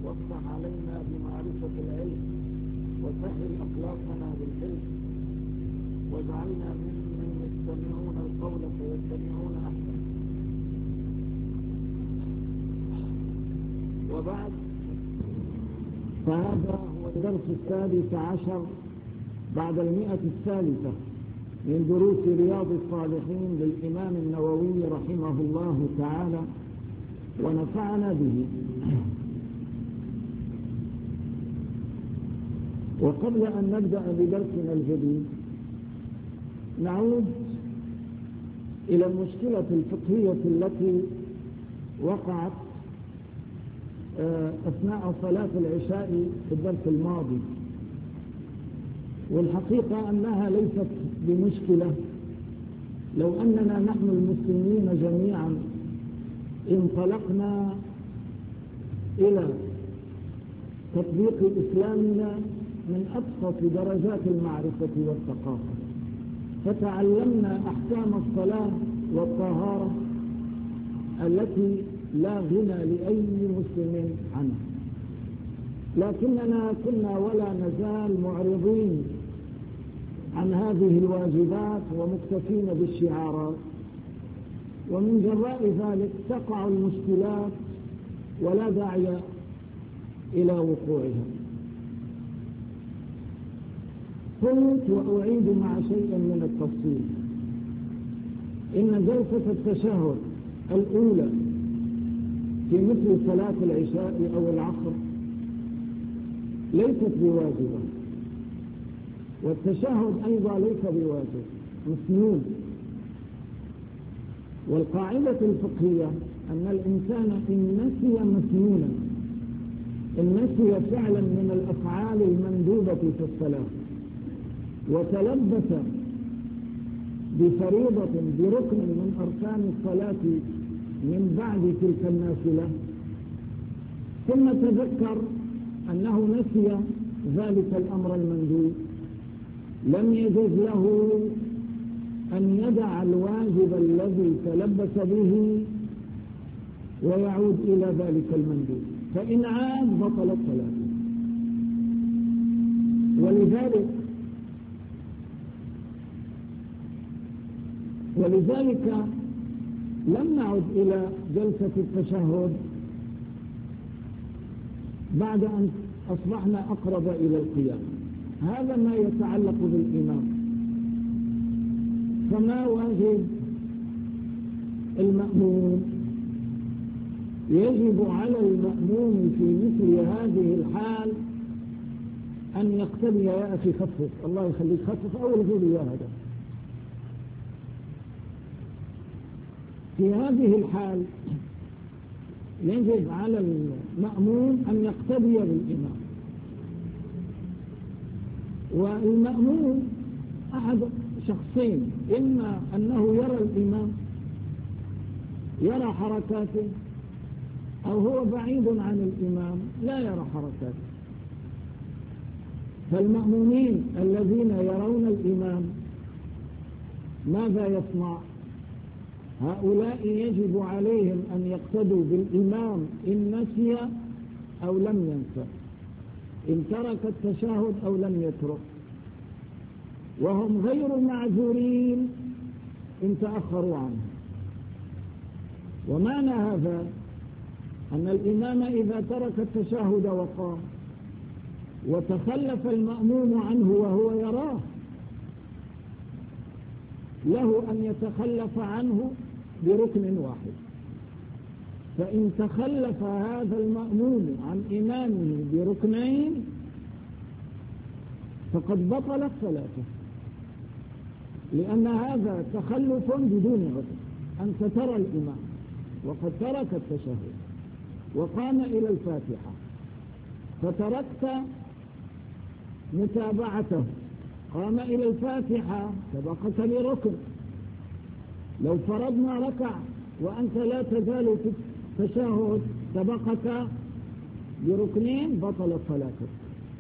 وافتح علينا بمعرفة العلم وسهل أخلاقنا بالحلم واجعلنا ممن يستمعون القول فيتبعون أحسنه. وبعد، فهذا هو الدرس 16 بعد 100 من دروس رياض الصالحين للإمام النووي رحمه الله تعالى ونفعنا به. وقبل أن نبدأ بدرسنا الجديد نعود إلى المشكلة الفقهية التي وقعت أثناء صلاة العشاء في الدرس الماضي، والحقيقة أنها ليست بمشكلة لو أننا نحن المسلمين جميعا انطلقنا إلى تطبيق إسلامنا من أبسط درجات المعرفة والثقافة، فتعلمنا أحكام الصلاة والطهارة التي لا غنى لأي مسلم عنها، لكننا كنا ولا نزال معرضين عن هذه الواجبات ومكتفين بالشعارات، ومن جراء ذلك تقع المشكلات ولا داعي إلى وقوعها. قلت وأعيد مع شيء من التفصيل إن جلسة التشهد الأولى في مثل صلاة العشاء أو العصر ليست بواجبة، والتشهد أيضا ليس بواجب، مسنون. والقاعدة الفقهية أن الإنسان إن نسي مسنونا، إن نسي فعلا من الأفعال المندوبة في الصلاة وتلبس بفريضة بركن من أركان الصلاة من بعد تلك النافلة ثم تذكر أنه نسي ذلك الأمر المندوب، لم يجوز له أن يدع الواجب الذي تلبس به ويعود إلى ذلك المندوب، فإن عاد بطلت صلاته. ولذلك لم نعد إلى جلسة التشهد بعد أن أصبحنا أقرب إلى القيام. هذا ما يتعلق بالإمام. فما واجب المأموم؟ يجب على المأموم في مثل هذه الحال أن يقتدي. يا أخي خفف، الله يخليك خفف أول غير يا هذا. في هذه الحال يجب على المأموم أن يقتدي بالإمام. والمأموم أحد شخصين، إما أنه يرى الإمام يرى حركاته، أو هو بعيد عن الإمام لا يرى حركاته. فالمأمومين الذين يرون الإمام ماذا يصنع؟ هؤلاء يجب عليهم أن يقتدوا بالإمام إن نسي أو لم ينسى، إن ترك التشهد أو لم يترك، وهم غير معذورين إن تأخروا عنه. ومعنى هذا أن الإمام إذا ترك التشهد وقام وتخلف المأموم عنه وهو يراه، له أن يتخلف عنه بركن واحد. فإن تخلف هذا المأموم عن إمامه بركنين فقد بطلت صلاته، لأن هذا تخلف بدون عذر. أنت ترى الإمام وقد ترك التشهد وقام إلى الفاتحة فتركت متابعته، قام إلى الفاتحة سبقك بركن. لو فرضنا ركع وأنت لا تزال في التشهد سبقك بركنين بطلت صلاتك.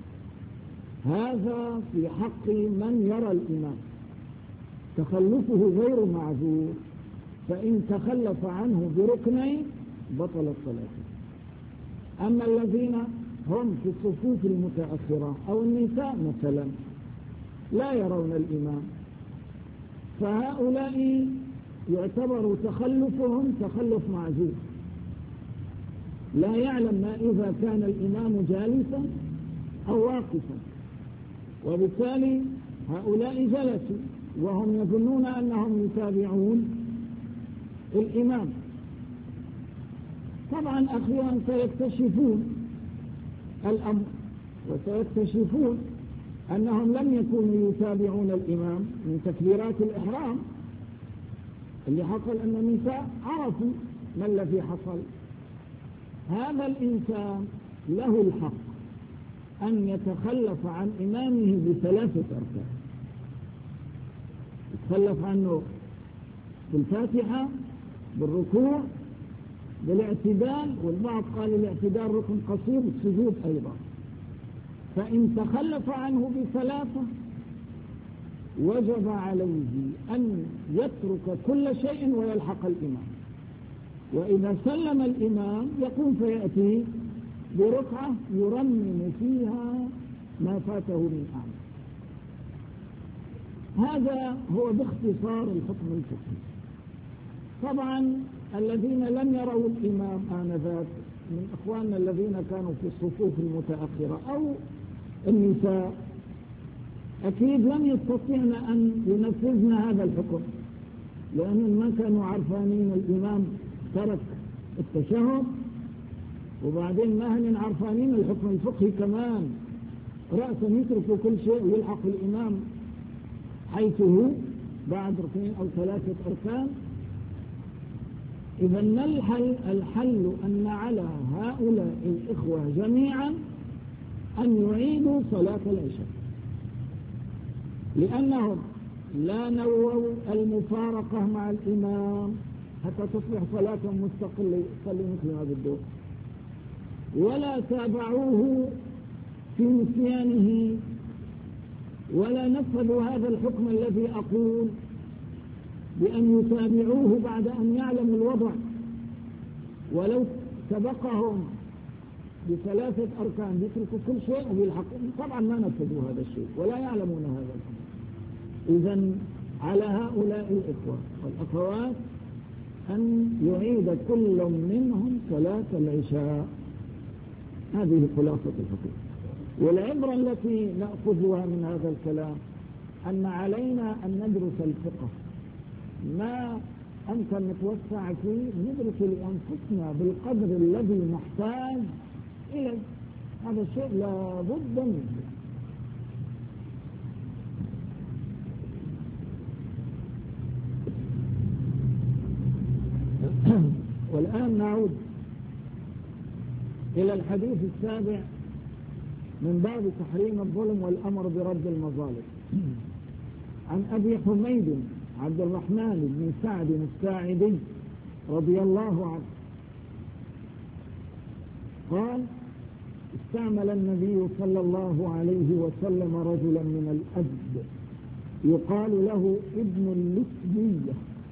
هذا في حق من يرى الإمام، تخلفه غير معذور، فإن تخلف عنه بركنين بطلت صلاته. أما الذين هم في الصفوف المتأخرة أو النساء مثلا لا يرون الإمام، فهؤلاء يعتبر تخلفهم تخلف معذور، لا يعلم ما إذا كان الإمام جالسا أو واقفا، وبالتالي هؤلاء جلسوا وهم يظنون أنهم يتابعون الإمام. طبعا أخيرا سيكتشفون الأمر وسيكتشفون أنهم لم يكونوا يتابعون الإمام من تكبيرات الإحرام اللي حصل أن النساء عرفوا ما الذي حصل. هذا الإنسان له الحق أن يتخلف عن إمامه بثلاثة أركان، يتخلف عنه بالفاتحة، بالركوع، بالاعتدال، والبعض قال الاعتدال ركن قصير، السجود أيضا. فإن تخلف عنه بثلاثة وجب عليه أن يترك كل شيء ويلحق الإمام، وإذا سلم الإمام يقوم فيأتي بركعة يرمم فيها ما فاته من أعمال. هذا هو باختصار الحكم الفقهي. طبعا الذين لم يروا الإمام آنذاك من إخواننا الذين كانوا في الصفوف المتأخرة أو النساء أكيد لم يستطيعن أن ينفذن هذا الحكم، لأنهم ما كانوا عرفانين الإمام ترك التشهد، وبعدين ما هن عرفانين الحكم الفقهي كمان، رأسا يتركوا كل شيء ويلحق الإمام حيث هو بعد ركنين أو ثلاثة أركان. إذا الحل أن على هؤلاء الإخوة جميعا أن يعيدوا صلاة العشاء، لأنهم لا نووا المفارقة مع الإمام حتى تصبح صلاة مستقلة يصلي مثل ما بده، ولا تابعوه في نسيانه، ولا نفذوا هذا الحكم الذي أقول بأن يتابعوه بعد أن يعلموا الوضع، ولو سبقهم بثلاثة أركان يتركوا كل شيء ويلحقوا. طبعا ما نفذوا هذا الشيء ولا يعلمون هذا الأمر. إذن على هؤلاء الإخوة والأخوات أن يعيد كل منهم صلاة العشاء. هذه خلاصة الحكم. والعبرة التي نأخذها من هذا الكلام أن علينا أن ندرس الفقه، ما أنت نتوسع فيه ندرس لأنفسنا بالقدر الذي نحتاج إليه. هذا الشيء لا بد منه. والآن نعود إلى الحديث السابع من باب تحريم الظلم والأمر برد المظالم. عن أبي حميد عبد الرحمن بن سعد الساعدي رضي الله عنه قال: استعمل النبي صلى الله عليه وسلم رجلا من الأزد يقال له ابن اللسبية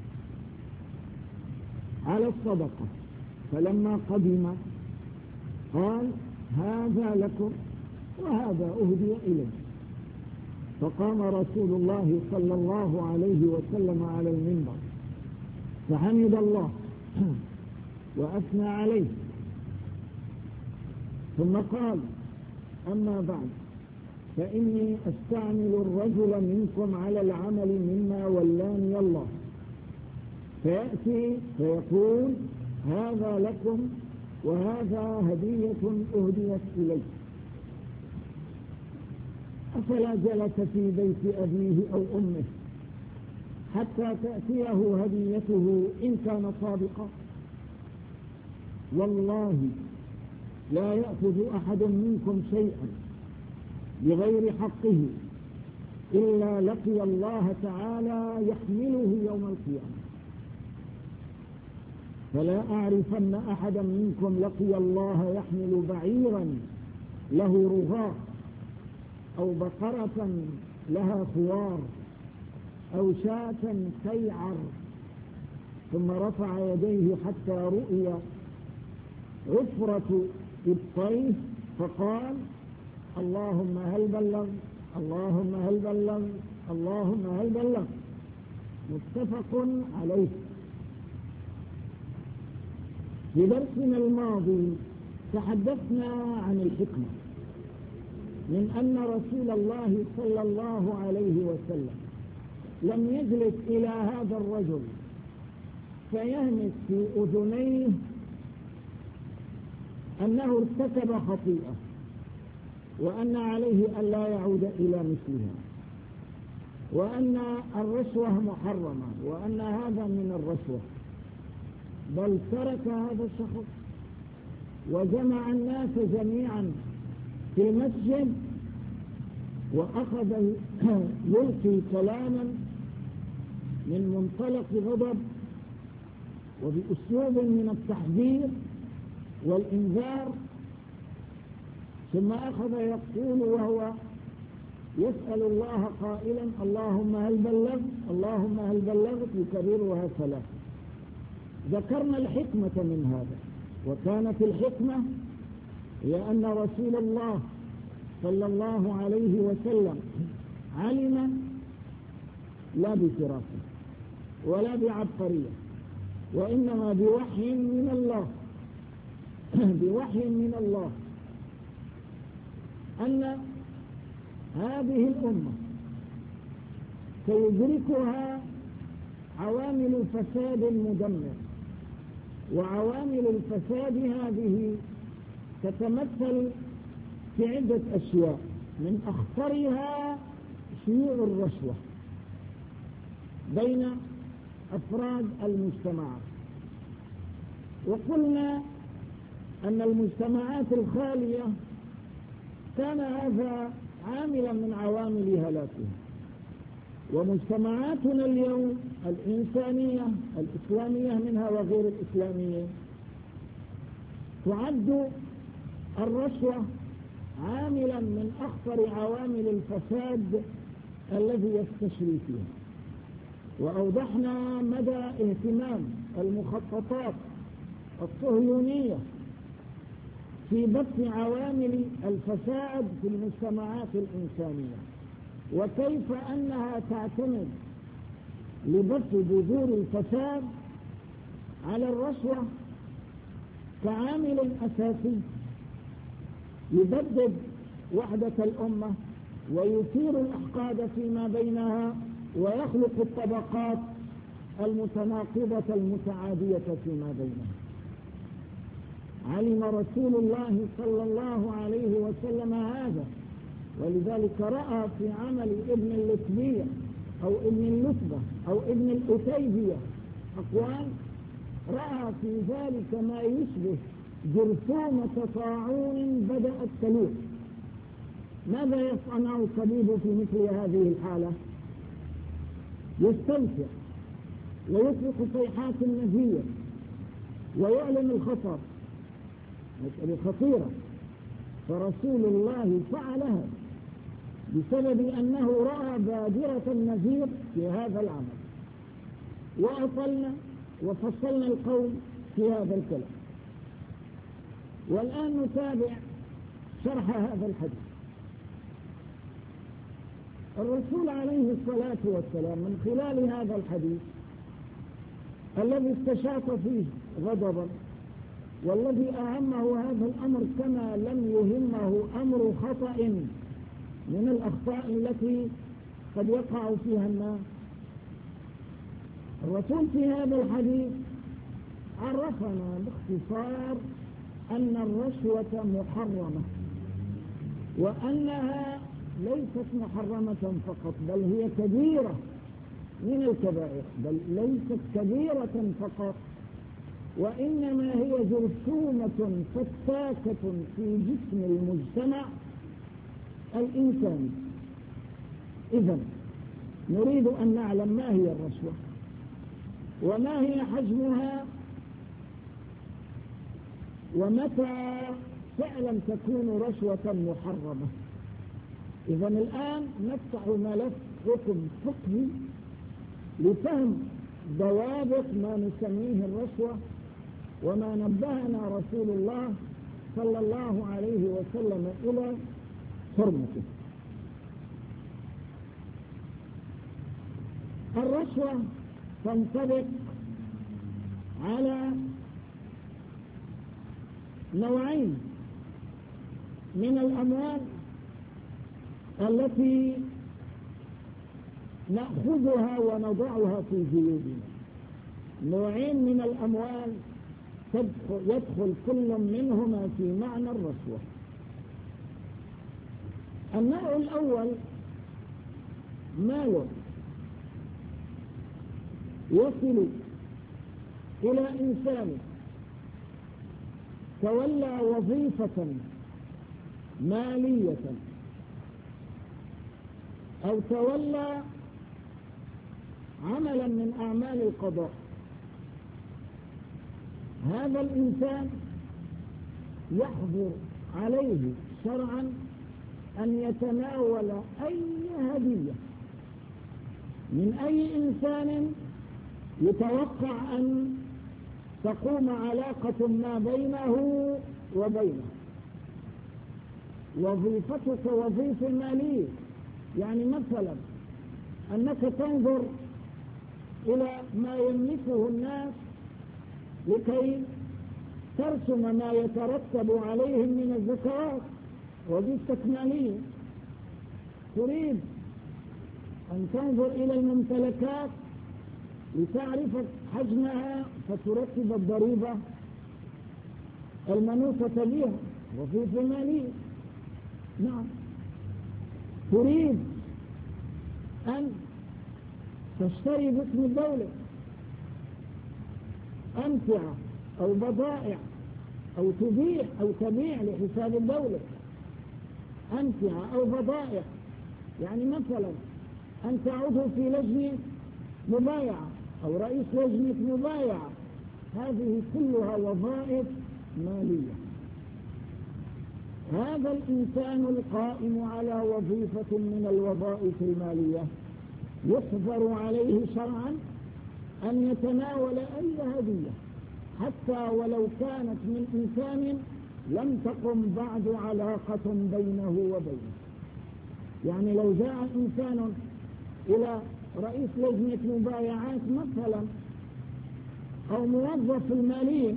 على الصدقة، فلما قدم قال: هذا لكم وهذا أهدي إليه. فقام رسول الله صلى الله عليه وسلم على المنبر فحمد الله وأثنى عليه، ثم قال: أما بعد، فإني أستعمل الرجل منكم على العمل مما ولاني الله، فيأتي فيقول: هذا لكم وهذا هدية أهديت إليه، أفلا جلس في بيت أبيه أو أمه حتى تأتيه هديته إن كان صادقا؟ والله لا يأخذ أحد منكم شيئا بغير حقه إلا لقي الله تعالى يحمله يوم القيامة. فلا أعرفن أحدا منكم لقي الله يحمل بعيرا له رغاء أو بقرة لها خوار أو شاة سيعر ثم رفع يديه حتى رؤي عفرة بالطيف فقال اللهم هل بلغ اللهم هل بلغ اللهم هل بلغ، متفق عليه. في درسنا الماضي تحدثنا عن الحكمة من أن رسول الله صلى الله عليه وسلم لم يجلس إلى هذا الرجل فيهمس في أذنيه أنه ارتكب خطيئة وأن عليه ألا يعود إلى مثلها، وأن الرشوة محرمة، وأن هذا من الرشوة، بل ترك هذا الشخص وجمع الناس جميعا في المسجد وأخذ يلقي كلاما من منطلق غضب وبأسلوب من التحذير والإنذار، ثم أخذ يقول وهو يسأل الله قائلا اللهم هل بلغت اللهم هل بلغت، يكررها ثلاثة. ذكرنا الحكمة من هذا، وكانت الحكمة هي أن رسول الله صلى الله عليه وسلم علم لا بفراسة ولا بعبقرية، وإنما بوحي من الله بوحي من الله أن هذه الأمة سيدركها عوامل الفساد المدمر، وعوامل الفساد هذه تتمثل في عدة أشياء، من أخطرها شيوع الرشوة بين أفراد المجتمعات. وقلنا أن المجتمعات الخالية كان هذا عاملا من عوامل هلاكها، ومجتمعاتنا اليوم الإنسانية الإسلامية منها وغير الإسلامية تعد الرشوة عاملا من أخطر عوامل الفساد الذي يستشري فيها. وأوضحنا مدى اهتمام المخططات الصهيونية في بث عوامل الفساد في المجتمعات الإنسانية، وكيف أنها تعتمد لبث بذور الفساد على الرشوة كعامل أساسي يبدد وحدة الأمة ويثير الأحقاد فيما بينها ويخلق الطبقات المتناقضة المتعادية فيما بينها. علم رسول الله صلى الله عليه وسلم هذا، ولذلك رأى في عمل ابن اللتبية أو ابن اللتبة أو ابن الأتيبية أقوال، رأى في ذلك ما يشبه جرثومة طاعون بدأت تلوح. ماذا يصنع الطبيب في مثل هذه الحالة؟ يستنفع ويطلق صيحات النزية ويعلن الخطر، مسألة خطيرة. فرسول الله فعلها بسبب أنه رأى بادرة النذير في هذا العمل. وأصلنا وفصلنا القول في هذا الكلام، والآن نتابع شرح هذا الحديث. الرسول عليه الصلاة والسلام من خلال هذا الحديث الذي استشاط فيه غضبا، والذي أهمه هذا الأمر كما لم يهمه أمر خطأ من الأخطاء التي قد يقع فيها الناس، الرسول في هذا الحديث عرفنا باختصار أن الرشوة محرمة، وأنها ليست محرمة فقط، بل هي كبيرة من الكبائر، بل ليست كبيرة فقط، وإنما هي جرثومة فتاكة في جسم المجتمع الإنساني. إذن نريد أن نعلم ما هي الرشوة وما هي حجمها ومتى فعلا تكون رشوة محرمة. إذن الآن نفتح ملف حكم فقهي لفهم ضوابط ما نسميه الرشوة، وما نبهنا رسول الله صلى الله عليه وسلم إلى حرمته. الرشوة تنطبق على نوعين من الأموال التي نأخذها ونضعها في جيوبنا. نوعين من الأموال يدخل كل منهما في معنى الرشوة. النوع الأول مال يصل إلى إنسان تولى وظيفة مالية أو تولى عملا من أعمال القضاء. هذا الإنسان يحظر عليه شرعا أن يتناول أي هدية من أي إنسان يتوقع أن تقوم علاقة ما بينه وبينه. وظيفتك وظيفة مالية، يعني مثلا أنك تنظر إلى ما يملكه الناس لكي ترسم ما يترتب عليهم من الزكوات، وظيفتك مالية. تريد أن تنظر إلى الممتلكات لتعرف حجمها فترتب الضريبة المنوطة بها، وظيفة مالية. نعم. تريد أن تشتري باسم الدولة أمتعة أو بضائع أو تبيع لحساب الدولة أمتعة أو بضائع، يعني مثلا أنت عضو في لجنة مبايعة أو رئيس لجنة مبايعة، هذه كلها وظائف مالية. هذا الإنسان القائم على وظيفة من الوظائف المالية يحظر عليه شرعا أن يتناول أي هدية حتى ولو كانت من إنسان لم تقم بعد علاقة بينه وبينه. يعني لو جاء إنسان إلى رئيس لجنة مبايعات مثلا أو موظف المالية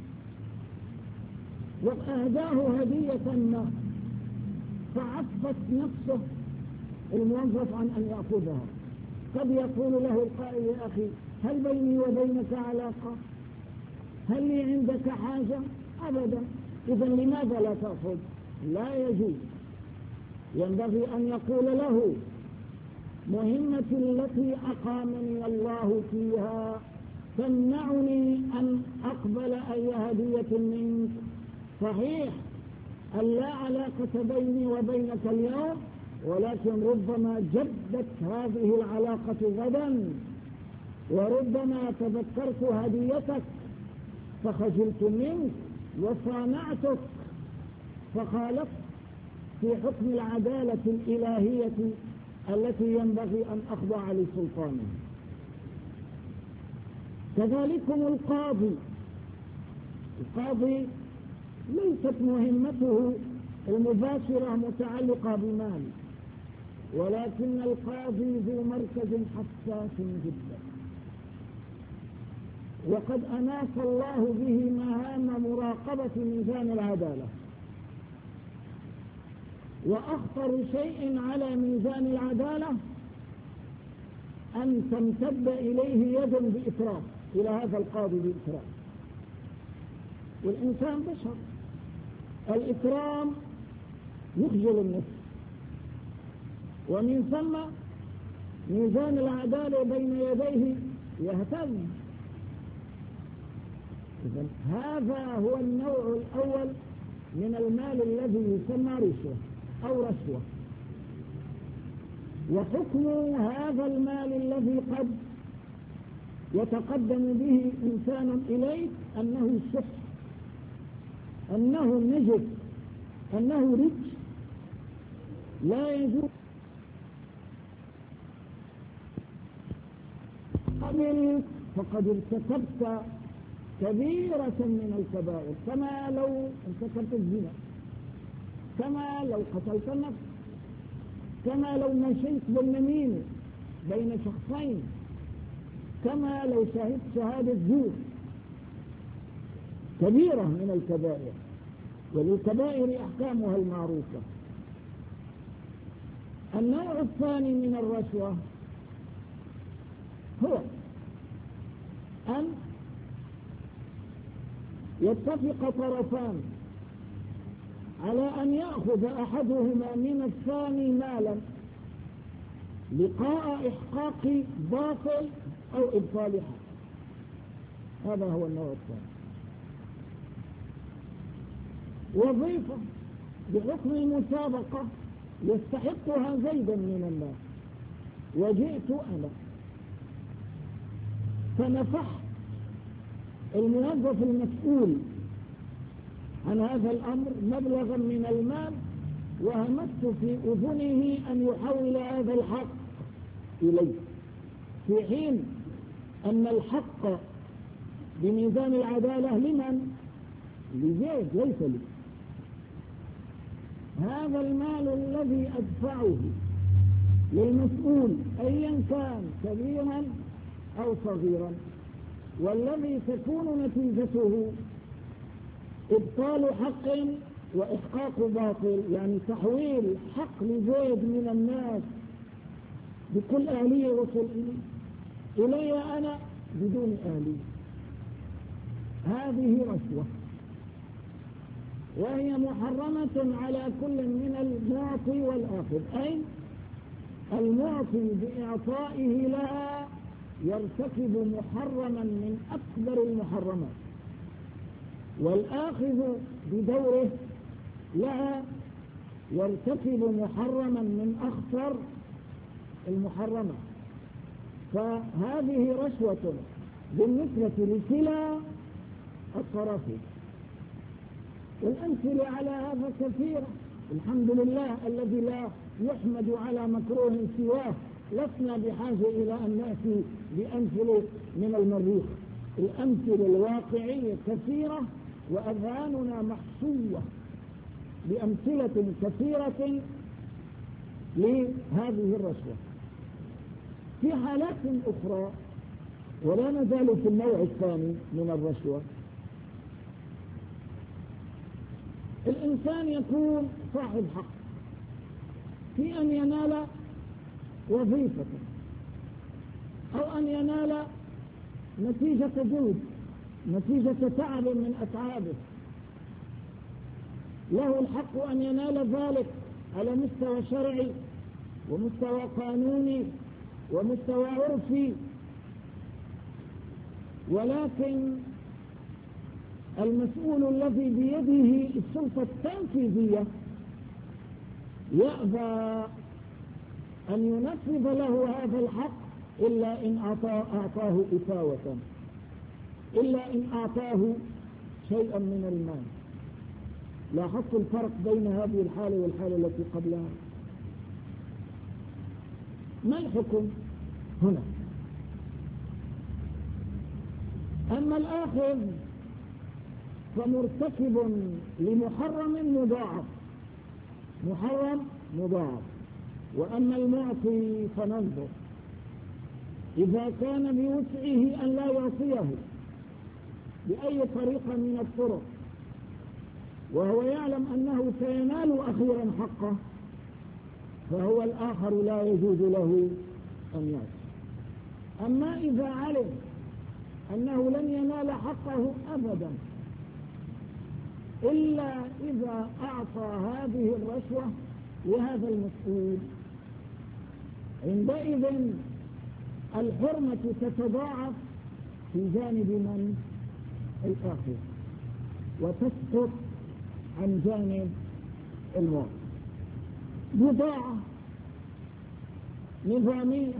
وأهداه هدية ما، فعفت نفسه الموظف عن أن يأخذها، قد يقول له القائل: يا أخي هل بيني وبينك علاقة؟ هل لي عندك حاجة؟ أبدا، إذا لماذا لا تأخذ؟ لا يجوز. ينبغي أن يقول له: مهمتي التي أقامني الله فيها تمنعني أن أقبل أي هدية منك. صحيح أن لا علاقة بيني وبينك اليوم، ولكن ربما جدت هذه العلاقة غدا، وربما تذكرت هديتك فخجلت منك وصانعتك فخالفت في حكم العدالة الإلهية التي ينبغي أن أخضع لسلطانه. كذلكم القاضي ليست مهمته المباشرة متعلقة بمال، ولكن القاضي ذو مركز حساس جدا، وقد أناس الله به مهام مراقبة ميزان العدالة. وأخطر شيء على ميزان العدالة أن تمتد إليه يد بإسراف، إلى هذا القاضي بإسراف. والإنسان بشر، الإكرام يخجل النفس، ومن ثم ميزان العدالة بين يديه يهتز. إذن هذا هو النوع الأول من المال الذي يسمى رشوة أو رشوة. وحكم هذا المال الذي قد يتقدم به إنسان إليك أنه شح، أنه نجس، أنه رج، لا يجوز. قبلت فقد ارتكبت كبيرة من الكبائر، كما لو ارتكبت الزنا، كما لو قتلت النفس، كما لو مشيت بالنميمة بين شخصين، كما لو شهدت شهادة زور. كبيرة من الكبائر، وللكبائر أحكامها المعروفة. النوع الثاني من الرشوة هو أن يتفق طرفان على أن يأخذ أحدهما من الثاني مالا لقاء إحقاق باطل أو إبطال حق. هذا هو النوع الثاني. وظيفة بحكم المسابقة يستحقها زيدا من الناس، وجئت أنا فنفحت الموظف المسؤول عن هذا الأمر مبلغا من المال، وهمست في أذنه أن يحول هذا الحق إليه، في حين أن الحق بميزان العدالة لمن؟ لزيد ليس لي. هذا المال الذي أدفعه للمسؤول أيا كان كبيرا أو صغيرا، والذي تكون نتيجته إبطال حق وإحقاق باطل، يعني تحويل حق لزيد من الناس بكل أهلية وصل إلي أنا بدون أهلية، هذه رشوة، وهي محرمة على كل من المعطي والآخذ. أي المعطي بإعطائه لها يرتكب محرما من أكبر المحرمات، والآخذ بدوره لها يرتكب محرما من أخطر المحرمات. فهذه رشوة بالنسبة لكلا الطرفين. والأمثلة على هذا كثيرة، الحمد لله الذي لا يحمد على مكروه سواه. لسنا بحاجة إلى أن نأتي بأمثلة من المريخ، الأمثلة الواقعية كثيرة، وأذهاننا محشوة بأمثلة كثيرة لهذه الرشوة. في حالات أخرى، ولا نزال في النوع الثاني من الرشوة، الإنسان يكون صاحب حق في أن ينال وظيفة أو أن ينال نتيجة جهد، نتيجة تعب من أتعابه، له الحق أن ينال ذلك على مستوى شرعي ومستوى قانوني ومستوى عرفي، ولكن المسؤول الذي بيده السلطة التنفيذية يأبى أن ينفذ له هذا الحق إلا إن أعطاه إفاوة، إلا إن أعطاه شيئا من المال. لاحظت الفرق بين هذه الحالة والحالة التي قبلها. ما الحكم هنا؟ أما الآخذ فمرتكب لمحرم مضاعف، محرم مضاعف. وأما المعطي فننظر إذا كان بوسعه أن لا يعطيه بأي طريقة من الطرق، وهو يعلم أنه سينال أخيرا حقه، فهو الآخر لا يجوز له أن يعطي. أما إذا علم أنه لن ينال حقه أبدا إلا إذا أعطى هذه الرشوة لهذا المسؤول، عندئذ الحرمة تتضاعف في جانب من؟ الآخر، وتسقط عن جانب المعطي. بضاعة نظامية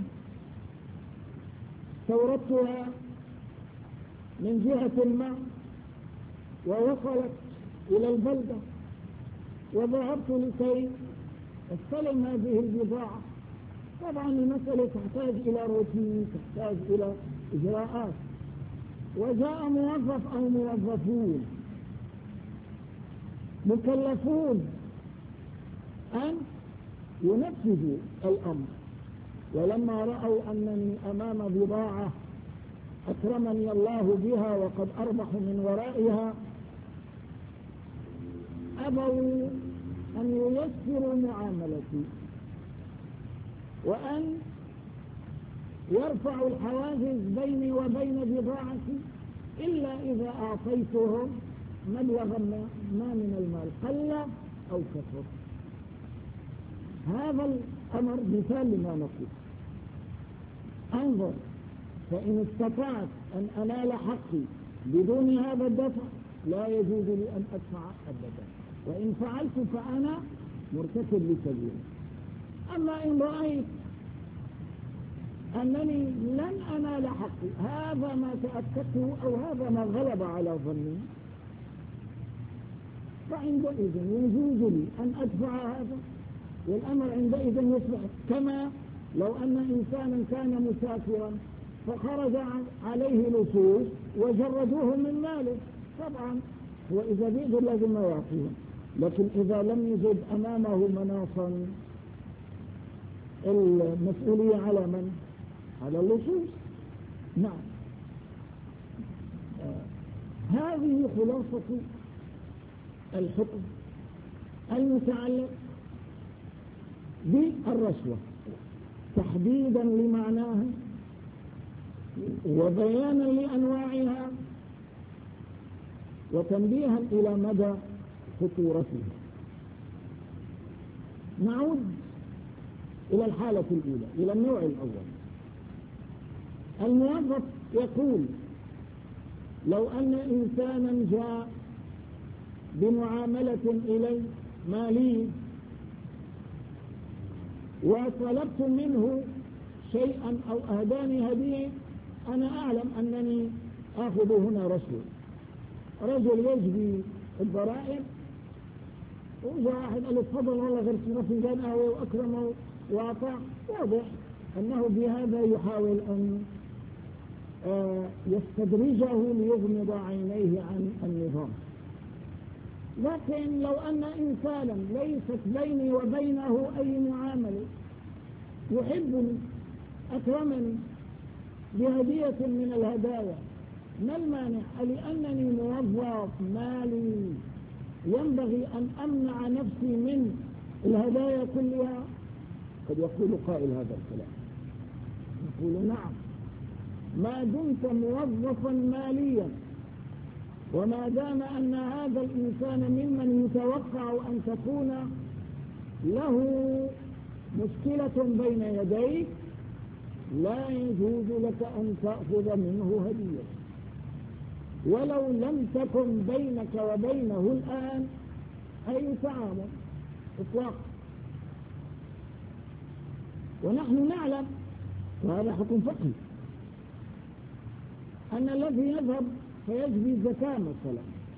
استوردتها من جهة ما ووصلت إلى البلدة، وذهبت لكي استلم هذه البضاعة. طبعا المسألة تحتاج إلى روتين، تحتاج إلى إجراءات، وجاء موظف أو موظفون مكلفون أن ينفذوا الأمر، ولما رأوا أنني أمام بضاعة أكرمني الله بها وقد أربح من ورائها أبوا أن ييسروا معاملتي وأن يرفعوا الحواجز بيني وبين بضاعتي إلا إذا أعطيتهم مبلغا ما من المال قل أو كثر. هذا الأمر مثال لما نقول. انظر، فإن استطعت أن أنال حقي بدون هذا الدفع لا يجوز لي أن أدفع أبدا، وإن فعلت فأنا مرتكب لكبيرة. أما إن رأيت أنني لن أنال حقي، هذا ما تأكدته أو هذا ما غلب على ظني، فعندئذ يجوز لي أن أدفع هذا، والأمر عندئذ يصبح كما لو أن إنسانا كان مسافرا فخرج عليه لصوص وجردوه من ماله، طبعا هو إذا بيقدر لازم يعطيهم، لكن إذا لم يجد أمامه مناصا المسؤولية على من؟ على اللصوص. نعم، هذه خلاصة الحكم المتعلق بالرشوة تحديدا لمعناها وبيانا لأنواعها وتنبيها إلى مدى خطورتها. نعود إلى الحالة الأولى، إلى النوع الأول. الموظف يقول: لو أن إنسانا جاء بمعاملة إلي مالي وطلبت منه شيئا أو أهداني هدية، أنا أعلم أنني آخذ هنا رشوة. رجل يجبي الضرائب وجاء واحد قال له تفضل والله غير فنجان قهوة وأكرمه وأعطاه، واضح أنه بهذا يحاول أن يستدرجه ليغمض عينيه عن النظام. لكن لو أن إنسانا ليست بيني وبينه أي معاملة، يحبني أكرمني بهدية من الهدايا، ما المانع؟ لأنني موظف مالي ينبغي أن أمنع نفسي من الهدايا كلها. قد يقول قائل هذا الكلام، يقول: نعم، ما دمت موظفا ماليا وما دام أن هذا الإنسان ممن يتوقع أن تكون له مشكلة بين يديك، لا يجوز لك أن تأخذ منه هدية ولو لم تكن بينك وبينه الآن أي تعامل إطلاقا. ونحن نعلم، وهذا حكم فقهي، أن الذي يذهب فيجبي الزكاة مثلا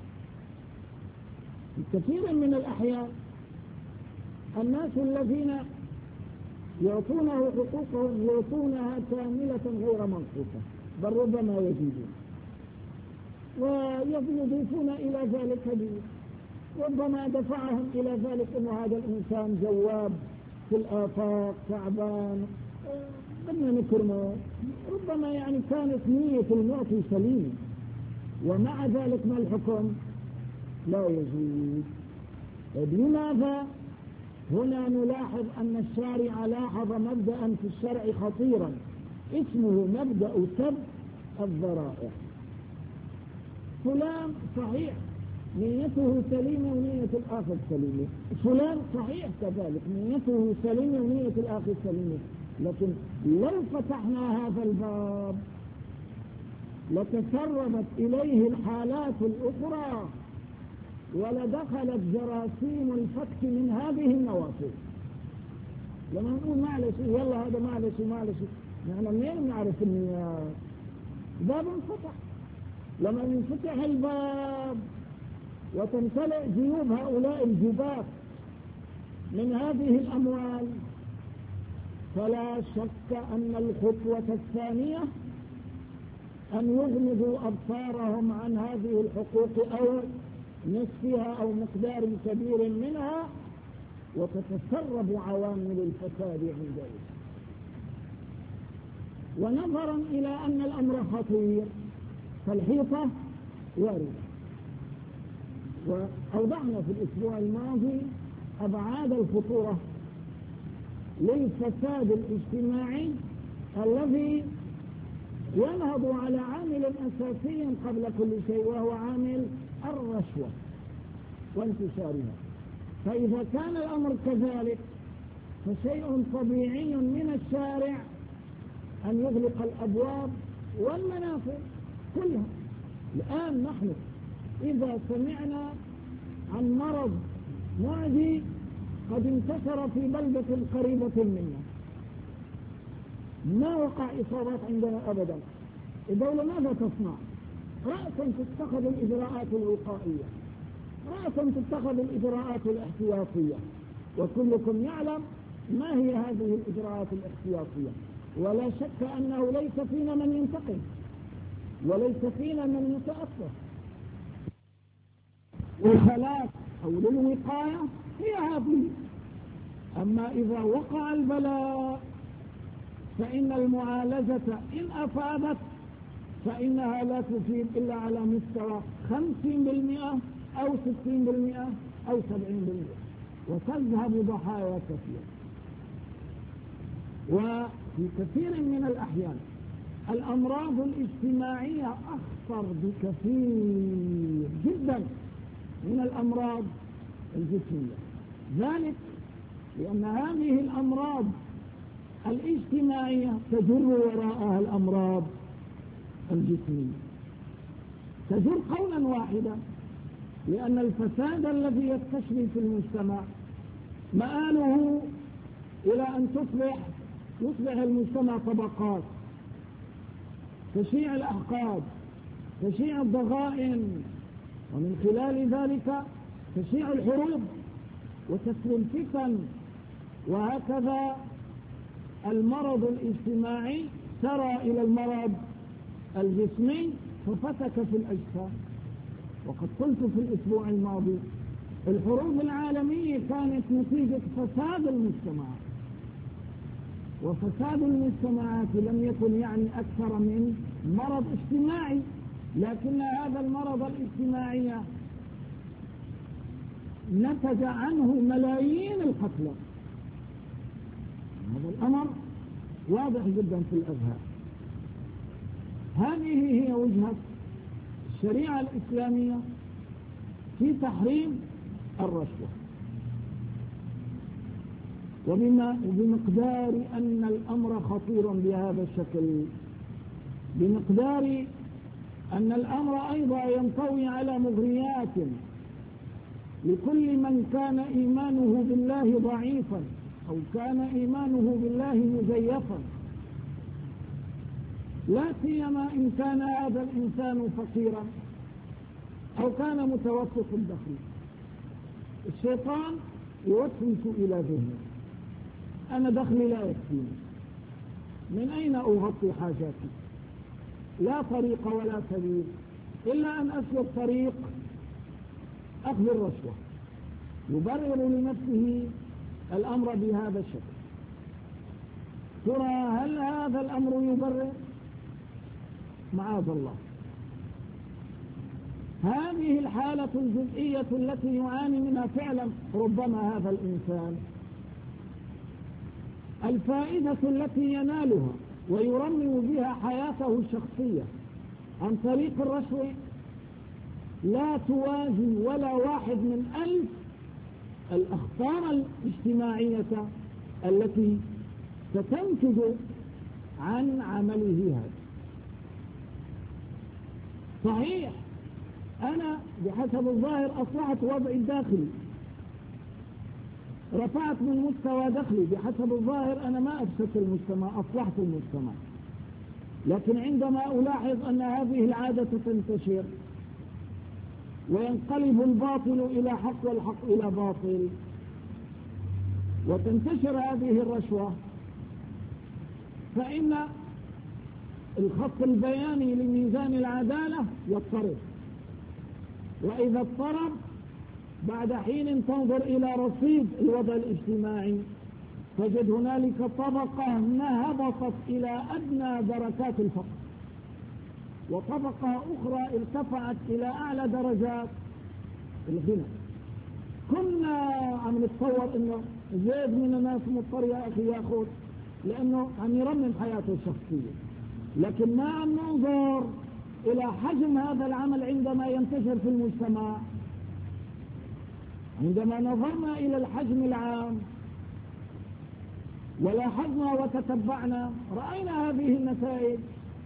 في كثير من الأحيان الناس الذين يعطونه حقوقهم يعطونها كاملة غير منقوصة، بل ربما يزيدون ويضيفون إلى ذلك هدية. ربما دفعهم إلى ذلك أن هذا الإنسان جواب في الآفاق تعبان بدنا نكرمه، ربما يعني كانت نية المعطي سليمة، ومع ذلك ما الحكم؟ لا يجوز. لماذا؟ هنا نلاحظ أن الشارع لاحظ مبدأ في الشرع خطيرا اسمه مبدأ سد الذرائع. فلان صحيح نيته سليمة ونية الآخر سليمة، فلان صحيح كذلك نيته سليمة ونية الآخر سليمة، لكن لو فتحنا هذا الباب لتسربت إليه الحالات الأخرى ولدخلت جراثيم الفتك من هذه النوافذ. لما نقول معلش يلا هذا معلش نحن منين نعرف النيات؟ باب انفتح. لما ينفتح الباب وتمتلئ جيوب هؤلاء الجبات من هذه الأموال، فلا شك أن الخطوة الثانية أن يغمضوا أبصارهم عن هذه الحقوق أو نصفها أو مقدار كبير منها، وتتسرب عوامل الفساد عندهم. ونظرا إلى أن الأمر خطير فالحيطة واردة. وأوضحنا في الأسبوع الماضي أبعاد الخطورة للفساد الاجتماعي الذي ينهض على عامل أساسي قبل كل شيء، وهو عامل الرشوة وانتشارها. فإذا كان الأمر كذلك فشيء طبيعي من الشارع أن يغلق الأبواب والمنافذ كلها. الآن نحن إذا سمعنا عن مرض معدي قد انتشر في بلدة قريبة منا، ما وقع إصابات عندنا أبدا، الدولة ماذا تصنع؟ رأسا تتخذ الإجراءات الوقائية، رأسا تتخذ الإجراءات الاحتياطية، وكلكم يعلم ما هي هذه الإجراءات الاحتياطية. ولا شك أنه ليس فينا من ينتقم وليس فينا من يتأثر. والخلاف أو للوقاية هي هذه. أما إذا وقع البلاء فإن المعالجة إن أفادت فإنها لا تفيد إلا على مستوى 50% أو 60% أو 70%، وتذهب ضحايا كثيرة. وفي كثير من الأحيان الأمراض الاجتماعية أخطر بكثير جدا من الأمراض الجسمية، ذلك لأن هذه الأمراض الاجتماعية تجر وراءها الأمراض الجسمية، تجر قولا واحدا، لأن الفساد الذي يستشري في المجتمع مآله إلى أن يصبح المجتمع طبقات، تشيع الأحقاد، تشيع الضغائن، ومن خلال ذلك تشيع الحروب وتسري الفتن. وهكذا المرض الاجتماعي سرى إلى المرض الجسمي ففتك في الأجسام. وقد قلت في الأسبوع الماضي الحروب العالمية كانت نتيجة فساد المجتمعات، وفساد المجتمعات لم يكن يعني أكثر من مرض اجتماعي، لكن هذا المرض الاجتماعي نتج عنه ملايين القتلى. هذا الأمر واضح جدا في الأذهان. هذه هي وجهة الشريعة الإسلامية في تحريم الرشوة. وبمقدار أن الأمر خطير بهذا الشكل، بمقدار أن الأمر أيضا ينطوي على مغريات لكل من كان إيمانه بالله ضعيفا أو كان إيمانه بالله مزيفا، لا سيما إن كان هذا الإنسان فقيرا أو كان متوسط الدخل. الشيطان يوسوس إلى ذهنه: أنا دخلي لا يكفيني، من أين أغطي حاجاتي؟ لا طريق ولا سبيل إلا أن أسلك طريق أخذ الرشوة. يبرر لنفسه الأمر بهذا الشكل. ترى هل هذا الأمر يبرر؟ معاذ الله. هذه الحالة الجزئية التي يعاني منها فعلا ربما هذا الإنسان، الفائدة التي ينالها ويرمم بها حياته الشخصية عن طريق الرشوة لا توازي ولا 1 من 1000 الأخطار الاجتماعية التي ستنتج عن عمله هذا. صحيح أنا بحسب الظاهر أصلحت وضعي الداخلي، رفعت من مستوى دخلي، بحسب الظاهر أنا ما أفسدت المجتمع، أصلحت المجتمع. لكن عندما ألاحظ أن هذه العادة تنتشر وينقلب الباطل إلى حق والحق إلى باطل، وتنتشر هذه الرشوة، فإن الخط البياني لميزان العدالة يضطرب، وإذا اضطرب بعد حين تنظر إلى رصيد الوضع الاجتماعي تجد هنالك طبقة هبطت إلى أدنى دركات الفقر، وطبقة أخرى ارتفعت إلى أعلى درجات الغنى. كنا عم نتصور إنه زيد من الناس مضطر يا أخي ياخذ لأنه عم يرمم حياته الشخصية، لكن ما عم ننظر إلى حجم هذا العمل عندما ينتشر في المجتمع. عندما نظرنا إلى الحجم العام ولاحظنا وتتبعنا رأينا هذه النتائج.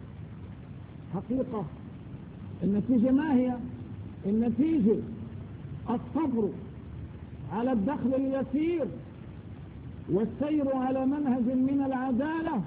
حقيقة النتيجة ما هي؟ النتيجة الصبر على الدخل اليسير والسير على منهج من العدالة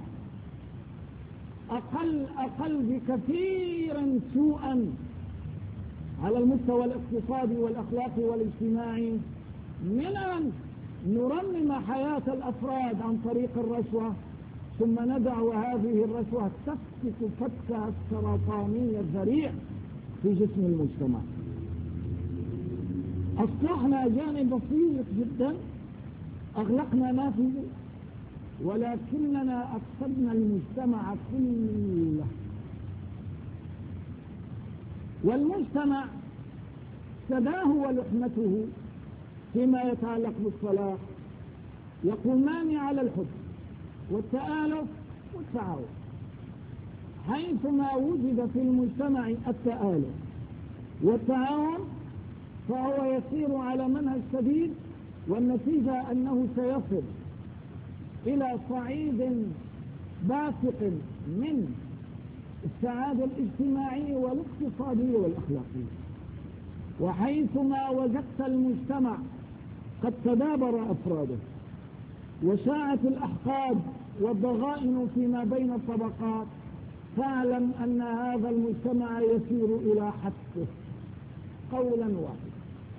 أقل بكثير سوءا على المستوى الاقتصادي والأخلاقي والاجتماعي من أن نرمم حياة الأفراد عن طريق الرشوة، ثم ندع هذه الرشوة تفتك فتكة السرطانية الذريع في جسم المجتمع. أصلحنا جانب بسيط جدا، أغلقنا نافذة، ولكننا أفسدنا المجتمع كله. والمجتمع سداه ولحمته فيما يتعلق بالصلاح يقومان على الحب والتآلف والتعاون. حيثما وجد في المجتمع التآلف والتعاون فهو يسير على منهج سديد، والنتيجة أنه سيصل إلى صعيد باسق من السعادة الاجتماعية والاقتصادية والأخلاقية. وحيثما وجدت المجتمع قد تدابر أفراده وشاعت الأحقاد والضغائن فيما بين الطبقات، فاعلم أن هذا المجتمع يسير إلى حتفه قولا واحدا،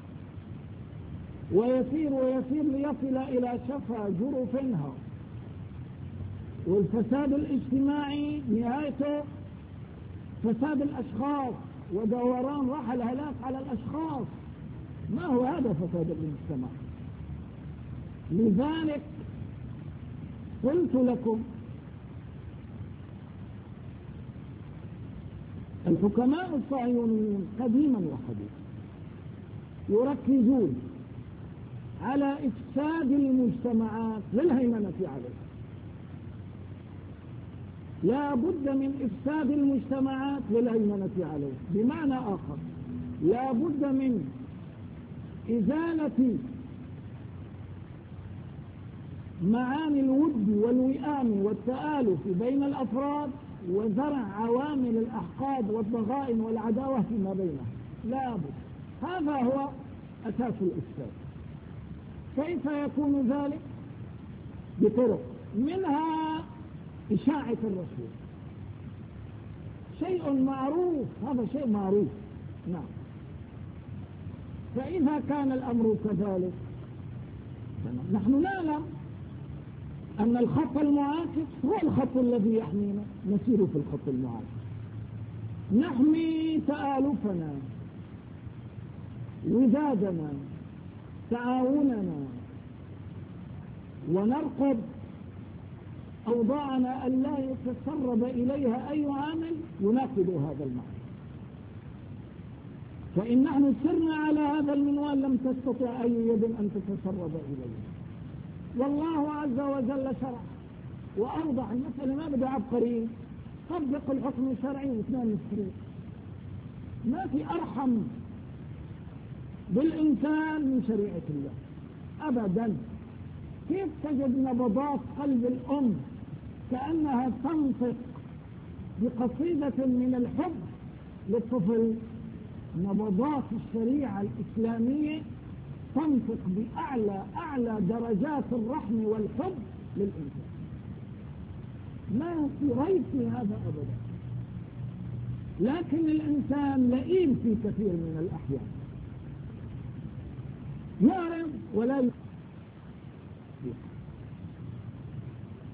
ويسير ليصل إلى شفا جرف انهار. والفساد الاجتماعي نهايته فساد الأشخاص ودوران راح الهلاك على الأشخاص. ما هو هذا فساد المجتمع؟ لذلك قلت لكم الحكماء الصهيونيون قديما وحديثا يركزون على إفساد المجتمعات للهيمنة عليها. لا بد من إفساد المجتمعات للهيمنة عليها، بمعنى آخر لا بد من إزالة معاني الود والوئام والتآلف بين الأفراد وزرع عوامل الأحقاد والضغائن والعداوة فيما بينهم. لا بد، هذا هو أساس الإفساد. كيف يكون ذلك؟ بطرق، منها إشاعة الرسول، شيء معروف، هذا شيء معروف. نعم. فإذا كان الأمر كذلك نحن نعلم أن الخط المعاكس هو الخط الذي يحمينا، نسير في الخط المعاكس، نحمي تآلفنا، ودادنا، تعاوننا، ونرقب أوضاعنا أن لا يتسرب إليها أي عامل يناقض هذا المعنى. فإن نحن سرنا على هذا المنوال لم تستطع أي يد أن تتسرب إليه. والله عز وجل شرع وأوضح المسألة، ما بدها عبقري، طبق الحكم الشرعي واثنين مسكين. ما في أرحم بالإنسان من شريعة الله أبدا. كيف تجد نبضات قلب الأم كأنها تنطق بقصيدة من الحب للطفل؟ نبضات الشريعة الإسلامية تنطق بأعلى درجات الرحم والحب للإنسان. ما في ريب في هذا أبدا. لكن الإنسان لئيم في كثير من الأحيان، يعرف ولا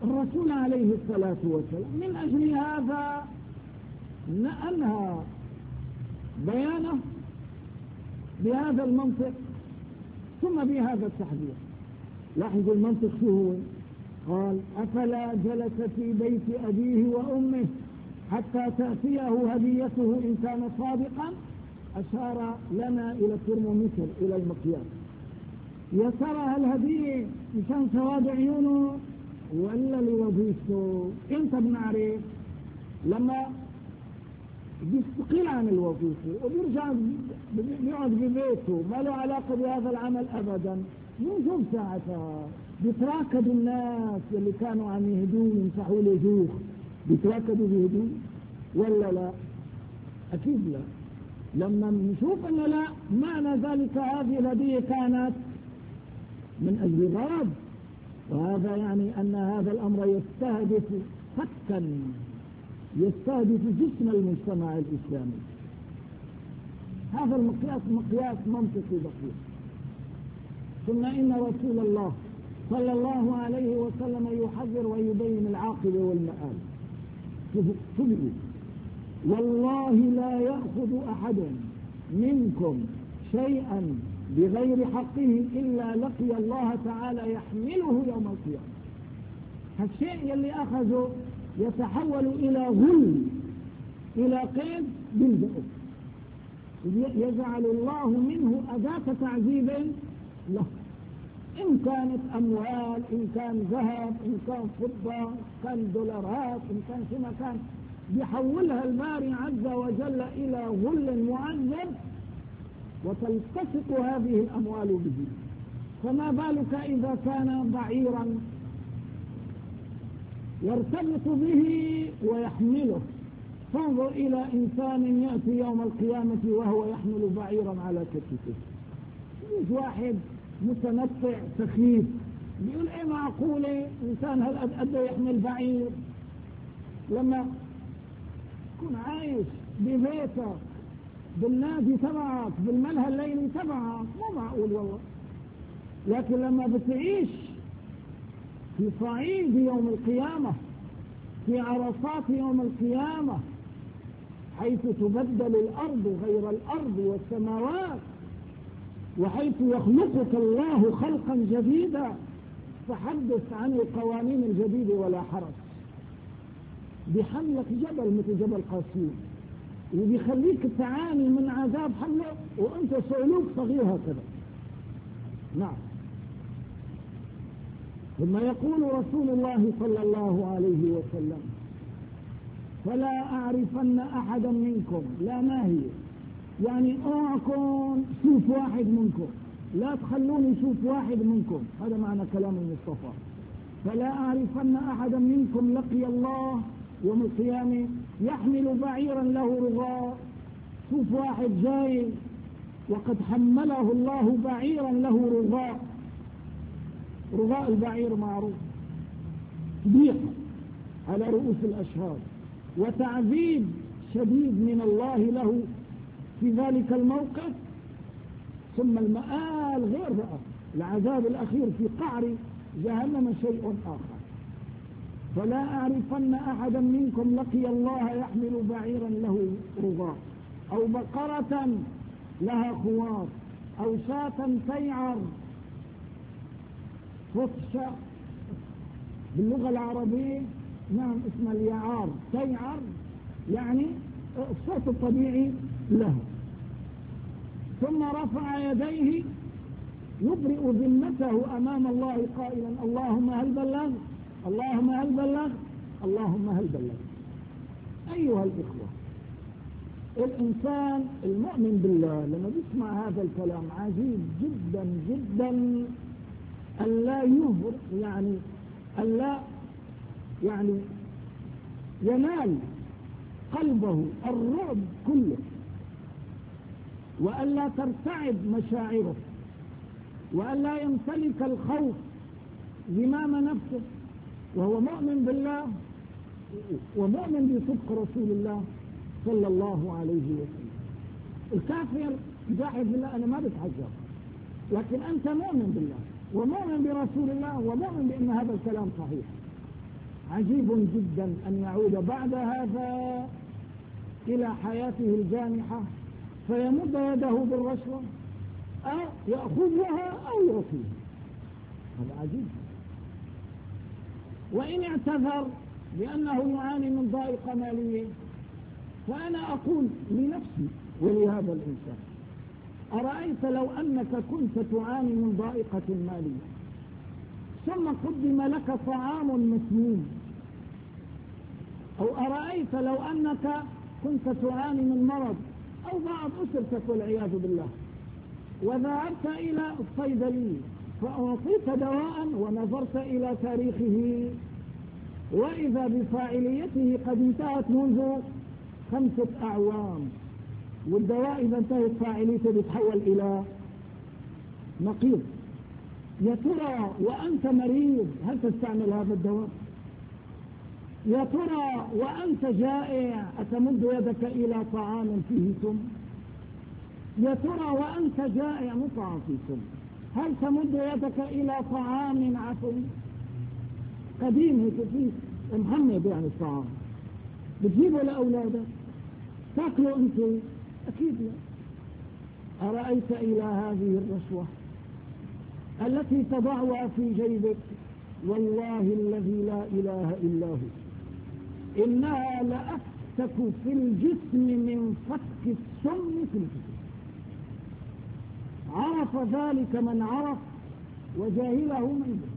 الرسول عليه الصلاة والسلام من أجل هذا أنهى بيانه بهذا المنطق ثم بهذا التحذير. لاحظوا المنطق شو هو؟ قال أفلا جلس في بيت أبيه وأمه حتى تأتيه هديته إن كان صادقا. أشار لنا إلى الترمومتر، إلى المقياس. يا ترى الهدية مشان سواد عيونه ولا لوظيفته؟ انت بنعرف لما بيستقيل عن الوظيفة وبيرجع بيقعد ببيته ما له علاقة بهذا العمل أبدا، بنشوف ساعتها بيتراكدوا الناس اللي كانوا عم يهدوه يمسحوا له جوخ، بيتراكدوا بيهدوه ولا لا؟ أكيد لا. لما نشوف أنه لا، معنى ذلك هذه الهدية كانت من أجل غرض، وهذا يعني أن هذا الأمر يستهدف فكا، يستهدف جسم المجتمع الإسلامي. هذا المقياس مقياس منطقي دقيق. ثم إن رسول الله صلى الله عليه وسلم يحذر ويبين العاقبة والمآل. شو بيقول؟ والله لا يأخذ أحد منكم شيئا بغير حقه إلا لقي الله تعالى يحمله يوم القيامة. هالشيء يلي أخذه يتحول إلى غل، إلى قيد بالبئر، يجعل الله منه أداة تعذيب له، إن كانت أموال، إن كان ذهب، إن كان فضة، إن كان دولارات، إن كان في مكان، يحولها الباري عز وجل إلى غل معذب وتلتصق هذه الأموال به. فما بالك إذا كان بعيرا يرتبط به ويحمله؟ فانظر إلى إنسان يأتي يوم القيامة وهو يحمل بعيرا على كتفه. يجي واحد متمتع سخيف بيقول ايه معقولة إنسان هالقد يحمل بعير؟ لما تكون عايش ببيتك بالنادي تبعك بالملهى الليلي تبعك مو معقول والله. لكن لما بتعيش في صعيد يوم القيامة، في عرصات يوم القيامة، حيث تبدل الأرض غير الأرض والسماوات، وحيث يخلقك الله خلقا جديدا، تحدث عن القوانين الجديدة ولا حرج. بيحملك جبل مثل جبل قاسيم، وبيخليك تعاني من عذاب حمله وانت صعلوك صغير هكذا. نعم. ثم يقول رسول الله صلى الله عليه وسلم فلا أعرفن أحدا منكم، لا ناهية، يعني اوعكم شوف واحد منكم، لا تخلوني شوف واحد منكم، هذا معنى كلام المصطفى. فلا أعرفن أحدا منكم لقي الله يوم القيامة يحمل بعيرا له رغاء. شوف واحد جاي وقد حمله الله بعيرا له رغاء. رغاء البعير معروف، ضيق على رؤوس الأشهار، وتعذيب شديد من الله له في ذلك الموقف. ثم المآل غير بقى، العذاب الأخير في قعر جهنم شيء آخر. فلا أعرفن أحدا منكم لقي الله يحمل بعيرا له رغاء، أو بقرة لها خوار، أو شاة تيعر. فطشة باللغة العربية نعم اسمها اليعار، تيعر يعني الصوت الطبيعي له. ثم رفع يديه يبرئ ذمته أمام الله قائلا اللهم هل بلغ، اللهم هل بلغ، اللهم هل بلغ. أيها الإخوة، الإنسان المؤمن بالله لما بيسمع هذا الكلام عجيب جدا جدا أن لا يهر، أن لا ينال قلبه الرعب كله، وأن لا ترتعب مشاعره، وأن لا يمتلك الخوف زمام نفسه، وهو مؤمن بالله ومؤمن بصدق رسول الله صلى الله عليه وسلم. الكافر جاحد بالله أنا ما بتعجب، لكن أنت مؤمن بالله ومؤمن برسول الله ومؤمن بأن هذا الكلام صحيح. عجيب جدا أن يعود بعد هذا إلى حياته الجامحة فيمد يده بالرشوة أو يأخذها أو يعطيها. هذا عجيب. وإن اعتذر بأنه يعاني من ضائقة مالية فأنا أقول لنفسي ولهذا الإنسان: أرأيت لو أنك كنت تعاني من ضائقة مالية ثم قدم لك طعام مسموم، أو أرأيت لو أنك كنت تعاني من مرض أو ضاعت أسرتك والعياذ بالله وذهبت إلى الصيدلي فأعطيت دواء ونظرت إلى تاريخه وإذا بفاعليته قد انتهت منذ 5 أعوام، والدواء إذا انتهت فاعليته بتحول إلى نقيض، يا ترى وأنت مريض هل تستعمل هذا الدواء؟ يا ترى وأنت جائع أتمد يدك إلى طعام فيه سم؟ يا ترى وأنت جائع مطعم فيه سم هل تمد يدك إلى طعام عفن قديم فيه محمد يعني الطعام بتجيبه لأولادك تاكلوا أنت؟ أكيد لا. أرأيت إلى هذه الرشوة التي تضعها في جيبك، والله الذي لا إله إلا هو إنها لأفتك في الجسم من فك السم في الجسم. عرف ذلك من عرف وجاهله من جهل.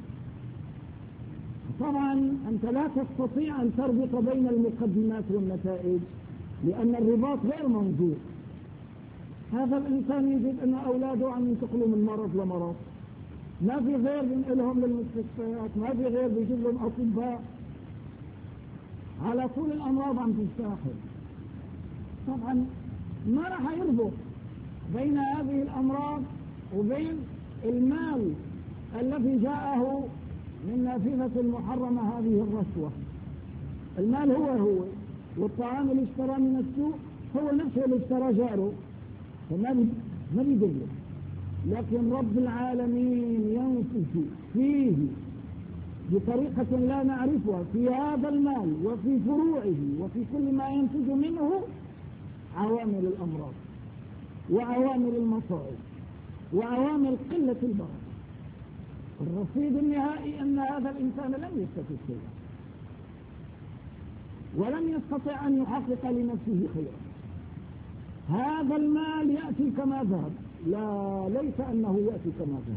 طبعا أنت لا تستطيع أن تربط بين المقدمات والنتائج لأن الرباط غير منظور. هذا الإنسان يجد أن أولاده عم ينتقلوا من مرض لمرض، ما في غير بينقلهم للمستشفيات، ما في غير بيجيب لهم أطباء، على طول الأمراض عم تستاحل. طبعا ما راح يربط بين هذه الأمراض وبين المال الذي جاءه من نافذة المحرمة هذه الرشوة. المال هو والطعام اللي اشترى من السوق هو نفسه اللي اشترى جاره، فما بيدله. لكن رب العالمين ينفث فيه بطريقة لا نعرفها في هذا المال وفي فروعه وفي كل ما ينتج منه عوامل الأمراض وعوامل المصائب وعوامل قلة البركة. الرصيد النهائي أن هذا الإنسان لم يستفد شيئا ولم يستطع أن يحقق لنفسه خيرا. هذا المال يأتي كما ذهب، لا ليس أنه يأتي كما ذهب،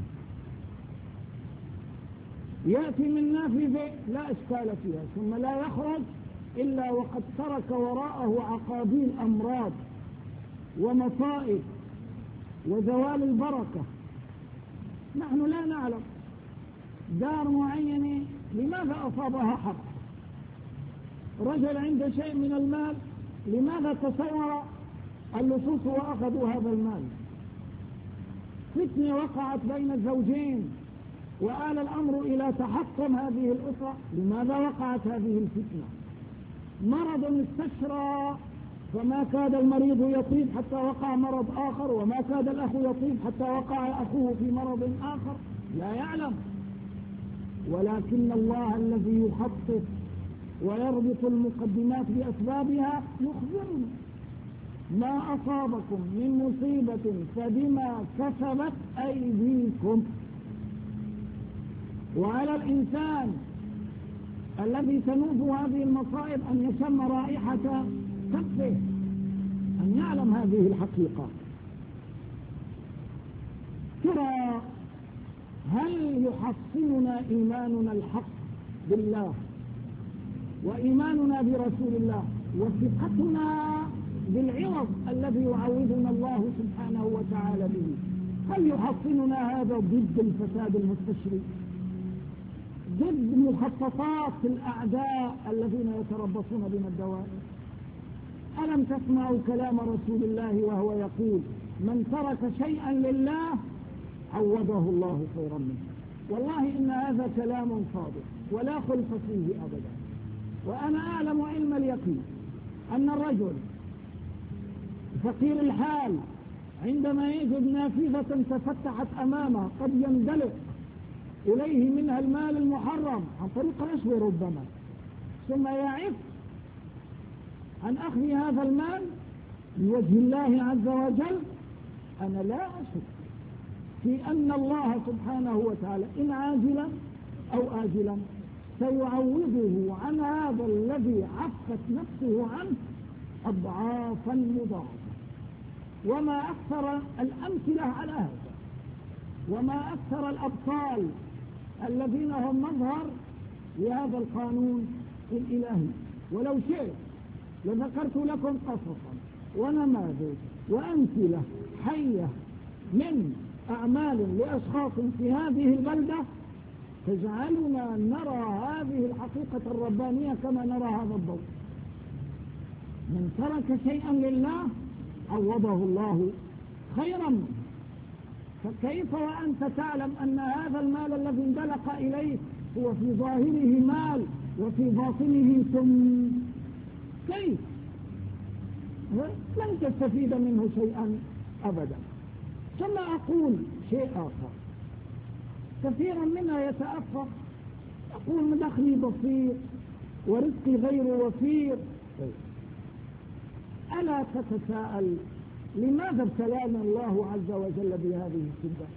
يأتي من نافذة لا إشكال فيها ثم لا يخرج إلا وقد ترك وراءه عقابيل أمراض ومصائب وزوال البركة. نحن لا نعلم دار معينة لماذا أصابها حق، رجل عنده شيء من المال لماذا تصور اللصوص وأخذوا هذا المال، فتنة وقعت بين الزوجين وآل الأمر إلى تحطم هذه الأسرة، لماذا وقعت هذه الفتنة؟ مرض استشرى فما كاد المريض يطيب حتى وقع مرض آخر، وما كاد الأخ يطيب حتى وقع أخوه في مرض آخر، لا يعلم. ولكن الله الذي يخطط ويربط المقدمات بأسبابها يخبرنا: ما أصابكم من مصيبة فبما كسبت أيديكم. وعلى الإنسان الذي تنوب هذه المصائب أن يشم رائحة كفه، أن يعلم هذه الحقيقة. ترى هل يحصننا إيماننا الحق بالله وإيماننا برسول الله وثقتنا بالعوض الذي يعوضنا الله سبحانه وتعالى به، هل يحصننا هذا ضد الفساد المستشري، ضد مخططات الأعداء الذين يتربصون بنا الدوائر؟ ألم تسمعوا كلام رسول الله وهو يقول: من ترك شيئا لله عوضه الله خيرا منه. والله إن هذا كلام صادق ولا خلف فيه أبدا. وأنا أعلم علم اليقين أن الرجل فقير الحال عندما يجد نافذة تفتحت أمامه قد يندلق إليه منها المال المحرم عن طريق رشوة ربما، ثم يعف عن أخذ هذا المال لوجه الله عز وجل، أنا لا أشك في أن الله سبحانه وتعالى إن عاجلا أو آجلا سيعوضه عن هذا الذي عفت نفسه عنه أضعافا مضاعفة. وما أكثر الأمثلة على هذا، وما أكثر الأبطال الذين هم مظهر لهذا القانون الإلهي. ولو شئت لذكرت لكم قصصا ونماذج وأمثلة حية من أعمال لأشخاص في هذه البلدة تجعلنا نرى هذه الحقيقة الربانية كما نرى هذا الضوء. من ترك شيئا لله عوضه الله خيرا منه. فكيف وأنت تعلم أن هذا المال الذي اندلق إليك هو في ظاهره مال وفي باطنه ثم كيف؟ لن تستفيد منه شيئا أبدا. ثم أقول شيء آخر، كثيرا منا يتأفق يقول دخلي بسيط ورزقي غير وفير. ألا تتساءل لماذا ابتلانا الله عز وجل بهذه الشدة؟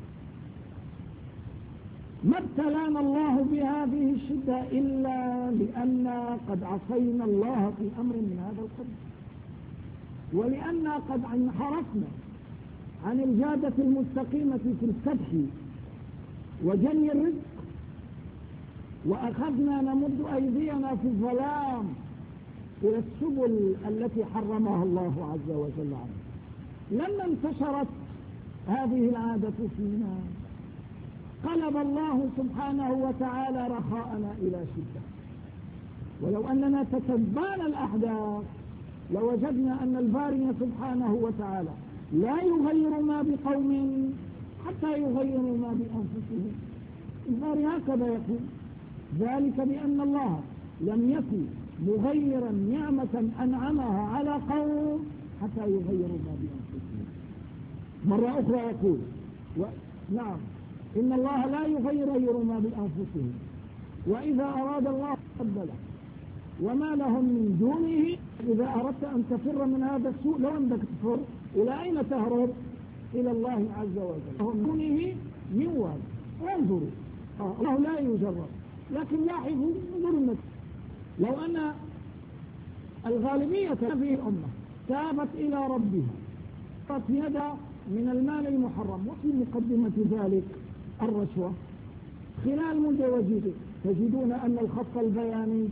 ما ابتلانا الله بهذه الشدة إلا لأننا قد عصينا الله في أمر من هذا القبيل، ولأننا قد انحرفنا عن الجادة المستقيمة في الكدح وجني الرزق، وأخذنا نمد أيدينا في الظلام إلى السبل التي حرمها الله عز وجل عنه. لما انتشرت هذه العادة فينا قلب الله سبحانه وتعالى رخاءنا إلى شدة. ولو أننا تتبعنا الأحداث لوجدنا أن الباري سبحانه وتعالى لا يغير ما بقوم حتى يغيروا ما بأنفسهم. الباري هكذا يقول، ذلك بأن الله لم يكن مغيرا نعمة أنعمها على قوم حتى يغيروا ما بأنفسهم. مرة أخرى يقول نعم إن الله لا يغير ما بأنفسهم وإذا أراد الله قبله وما لهم من دونه. إذا أردت أن تفر من هذا السوء لو أنك تفر إلى أين تهرب؟ إلى الله عز وجل. هم دونه من وال. انظروا الله لا يجرب، لكن لاحظوا انظروا لو أن الغالبية هذه الأمة تابت إلى ربها قد يدا من المال المحرم، وفي مقدمة ذلك الرشوة، خلال مدة وجيزة تجدون أن الخط البياني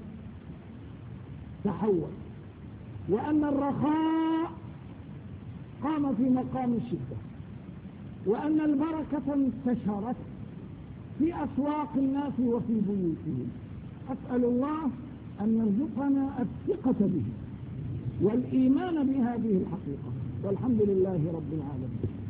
تحول، وأن الرخاء قام في مقام الشدة، وأن البركة انتشرت في أسواق الناس وفي بيوتهم. أسأل الله أن يرزقنا الثقة به والإيمان بهذه الحقيقة، والحمد لله رب العالمين.